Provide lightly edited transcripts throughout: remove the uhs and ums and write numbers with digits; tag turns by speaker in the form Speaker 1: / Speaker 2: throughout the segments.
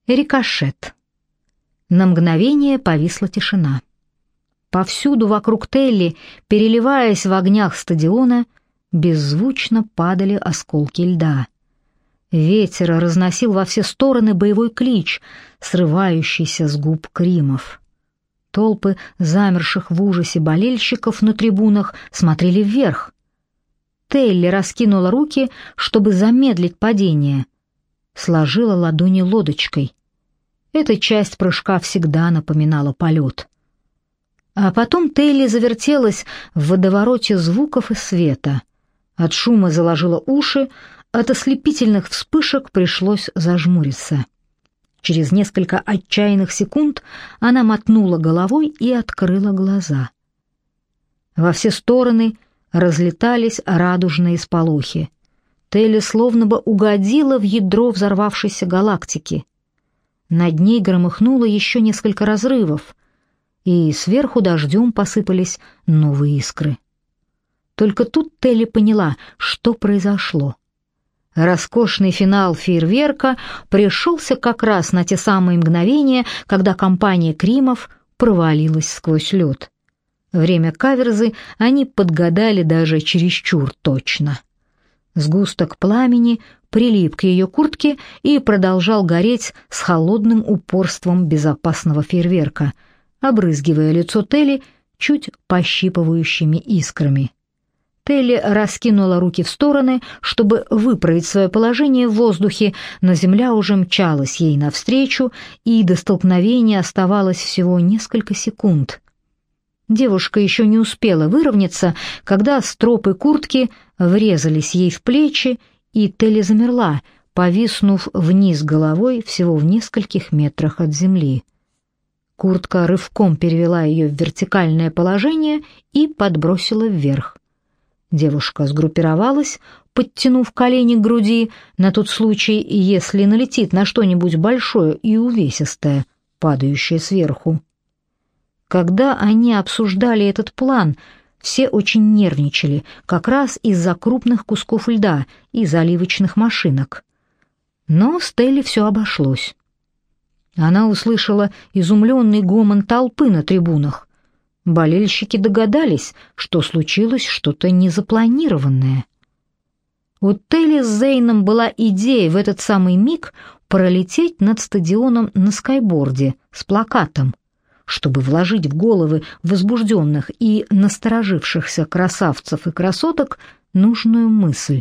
Speaker 1: Рикошет. На мгновение повисла тишина. Повсюду вокруг Телли, переливаясь в огнях стадиона, беззвучно падали осколки льда. Ветер разносил во все стороны боевой клич, срывающийся с губ Кримов. Толпы замерших в ужасе болельщиков на трибунах смотрели вверх. Телли раскинула руки, чтобы замедлить падение. Сложила ладони лодочкой. Эта часть прыжка всегда напоминала полет. А потом Телли завертелась в водовороте звуков и света. От шума заложила уши, от ослепительных вспышек пришлось зажмуриться. Через несколько отчаянных секунд она мотнула головой и открыла глаза. Во все стороны разлетались радужные сполохи. Телли словно бы угодила в ядро взорвавшейся галактики. Над ней громыхнуло еще несколько разрывов, и сверху дождем посыпались новые искры. Только тут Телли поняла, что произошло. Роскошный финал фейерверка пришелся как раз на те самые мгновения, когда компания Кримов провалилась сквозь лед. Время каверзы они подгадали даже чересчур точно. Сгусток пламени прилип к ее куртке и продолжал гореть с холодным упорством безопасного фейерверка, обрызгивая лицо Телли чуть пощипывающими искрами. Телли раскинула руки в стороны, чтобы выправить свое положение в воздухе, но земля уже мчалась ей навстречу, и до столкновения оставалось всего несколько секунд. Девушка еще не успела выровняться, когда стропы куртки врезались ей в плечи, и Телли замерла, повиснув вниз головой всего в нескольких метрах от земли. Куртка рывком перевела ее в вертикальное положение и подбросила вверх. Девушка сгруппировалась, подтянув колени к груди, на тот случай, если налетит на что-нибудь большое и увесистое, падающее сверху. Когда они обсуждали этот план, все очень нервничали, как раз из-за крупных кусков льда и заливочных машинок. Но с Телли все обошлось. Она услышала изумленный гомон толпы на трибунах. Болельщики догадались, что случилось что-то незапланированное. У Телли с Зейном была идея в этот самый миг пролететь над стадионом на скайборде с плакатом, чтобы вложить в головы возбужденных и насторожившихся красавцев и красоток нужную мысль.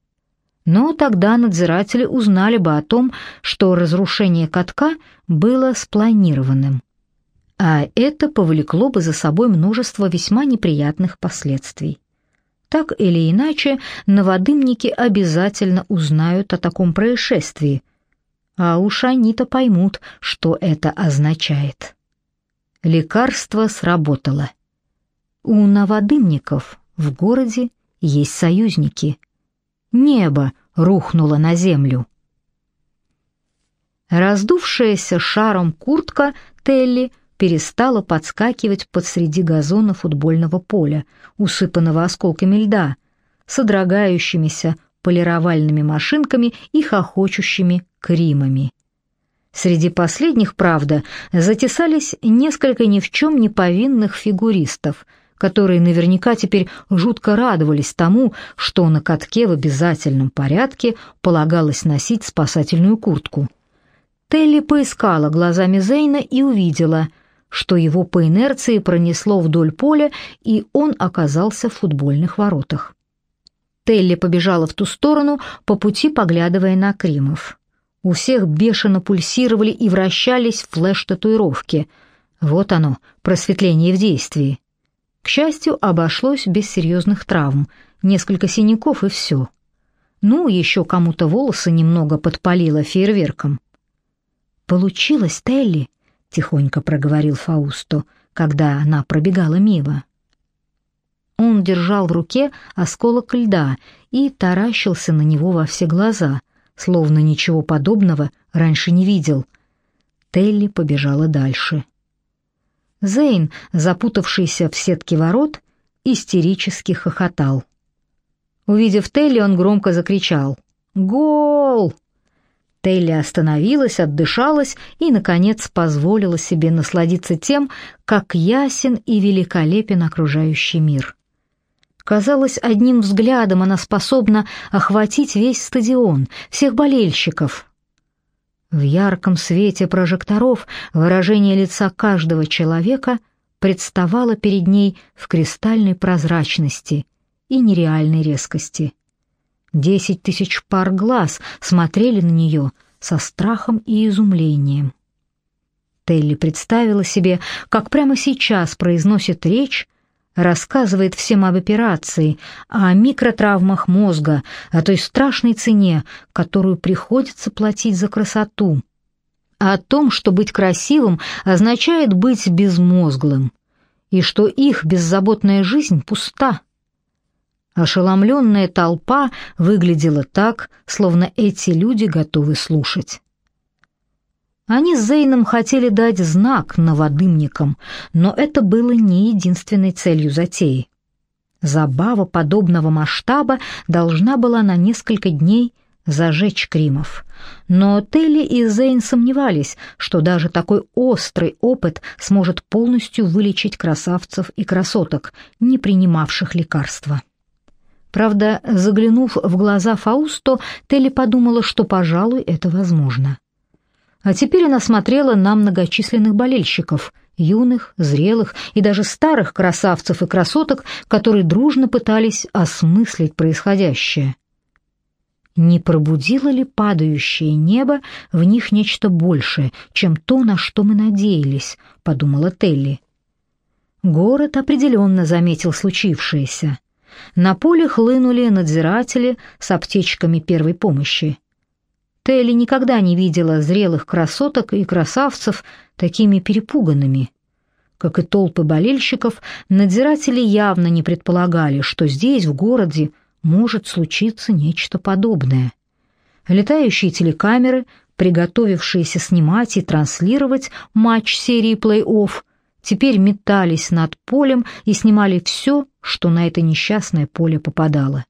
Speaker 1: Но тогда надзиратели узнали бы о том, что разрушение катка было спланированным. А это повлекло бы за собой множество весьма неприятных последствий. Так или иначе, новодымники обязательно узнают о таком происшествии, а уж они-то поймут, что это означает. Лекарство сработало. У новодымников в городе есть союзники. Небо рухнуло на землю. Раздувшаяся шаром куртка Телли перестала подскакивать посреди газона футбольного поля, усыпанного осколками льда, содрогающимися полировальными машинками и хохочущими Кримами. Среди последних, правда, затесались несколько ни в чем не повинных фигуристов, которые наверняка теперь жутко радовались тому, что на катке в обязательном порядке полагалось носить спасательную куртку. Телли поискала глазами Зейна и увидела, что его по инерции пронесло вдоль поля, и он оказался в футбольных воротах. Телли побежала в ту сторону, по пути поглядывая на Кримов. У всех бешено пульсировали и вращались флеш-татуировки. Вот оно, просветление в действии. К счастью, обошлось без серьезных травм, несколько синяков и все. Ну, еще кому-то волосы немного подпалило фейерверком. «Получилось, Телли», — тихонько проговорил Фаусто, когда она пробегала мимо. Он держал в руке осколок льда и таращился на него во все глаза, словно ничего подобного раньше не видел. Телли побежала дальше. Зейн, запутавшийся в сетке ворот, истерически хохотал. Увидев Телли, он громко закричал: «Гол!» Телли остановилась, отдышалась и, наконец, позволила себе насладиться тем, как ясен и великолепен окружающий мир. Казалось, одним взглядом она способна охватить весь стадион, всех болельщиков. В ярком свете прожекторов выражение лица каждого человека представало перед ней в кристальной прозрачности и нереальной резкости. 10 000 пар глаз смотрели на нее со страхом и изумлением. Телли представила себе, как прямо сейчас произносит речь, рассказывает всем об операции, о микротравмах мозга, о той страшной цене, которую приходится платить за красоту, о том, что быть красивым означает быть безмозглым, и что их беззаботная жизнь пуста. Ошеломленная толпа выглядела так, словно эти люди готовы слушать. Они с Зейном хотели дать знак новодымникам, но это было не единственной целью затеи. Забава подобного масштаба должна была на несколько дней зажечь Кримов. Но Телли и Зейн сомневались, что даже такой острый опыт сможет полностью вылечить красавцев и красоток, не принимавших лекарства. Правда, заглянув в глаза Фаусто, Телли подумала, что, пожалуй, это возможно. А теперь она смотрела на многочисленных болельщиков, юных, зрелых и даже старых красавцев и красоток, которые дружно пытались осмыслить происходящее. Не пробудило ли падающее небо в них нечто большее, чем то, на что мы надеялись, подумала Телли. Город определенно заметил случившееся. На поле хлынули надзиратели с аптечками первой помощи. Телли никогда не видела зрелых красоток и красавцев такими перепуганными. Как и толпы болельщиков, надзиратели явно не предполагали, что здесь, в городе, может случиться нечто подобное. Летающие телекамеры, приготовившиеся снимать и транслировать матч серии плей-офф, теперь метались над полем и снимали все, что на это несчастное поле попадало.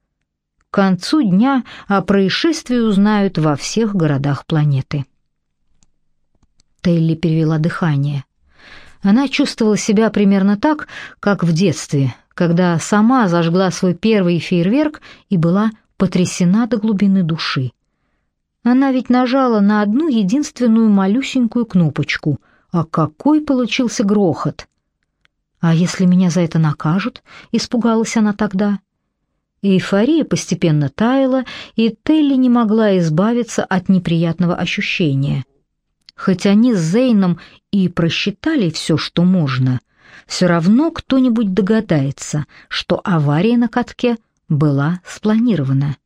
Speaker 1: К концу дня о происшествии узнают во всех городах планеты. Телли перевела дыхание. Она чувствовала себя примерно так, как в детстве, когда сама зажгла свой первый фейерверк и была потрясена до глубины души. Она ведь нажала на одну единственную малюсенькую кнопочку, а какой получился грохот! «А если меня за это накажут?» — испугалась она тогда. Эйфория постепенно таяла, и Телли не могла избавиться от неприятного ощущения. Хоть они с Зейном и просчитали все, что можно, все равно кто-нибудь догадается, что авария на катке была спланирована.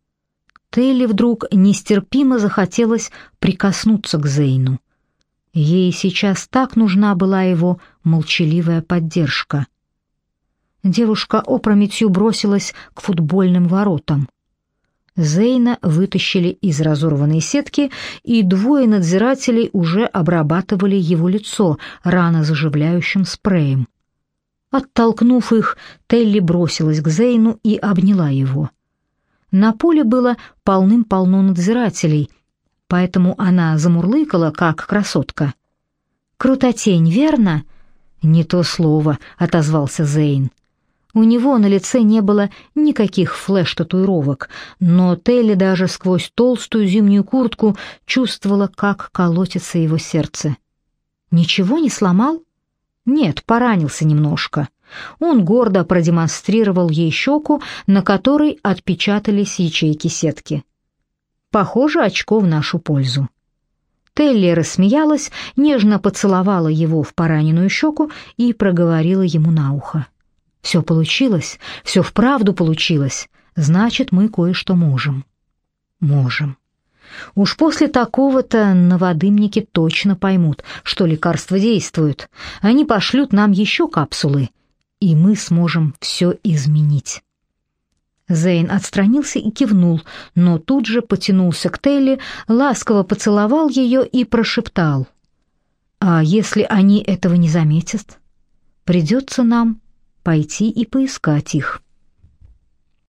Speaker 1: Телли вдруг нестерпимо захотелось прикоснуться к Зейну. Ей сейчас так нужна была его молчаливая поддержка. Девушка опрометью бросилась к футбольным воротам. Зейна вытащили из разорванной сетки, и двое надзирателей уже обрабатывали его лицо ранозаживляющим спреем. Оттолкнув их, Телли бросилась к Зейну и обняла его. На поле было полным-полно надзирателей, поэтому она замурлыкала, как красотка. «Крутотень, верно?» «Не то слово», — отозвался Зейн. У него на лице не было никаких флеш-татуировок, но Телли даже сквозь толстую зимнюю куртку чувствовала, как колотится его сердце. «Ничего не сломал?» «Нет, поранился немножко». Он гордо продемонстрировал ей щеку, на которой отпечатались ячейки сетки. «Похоже, очко в нашу пользу». Телли рассмеялась, нежно поцеловала его в пораненную щеку и проговорила ему на ухо. «Все получилось, все вправду получилось, значит, мы кое-что можем». «Можем». Уж после такого-то новодымники точно поймут, что лекарства действуют. Они пошлют нам еще капсулы, и мы сможем все изменить. Зейн отстранился и кивнул, но тут же потянулся к Телли, ласково поцеловал ее и прошептал: «А если они этого не заметят? Придется нам пойти и поискать их».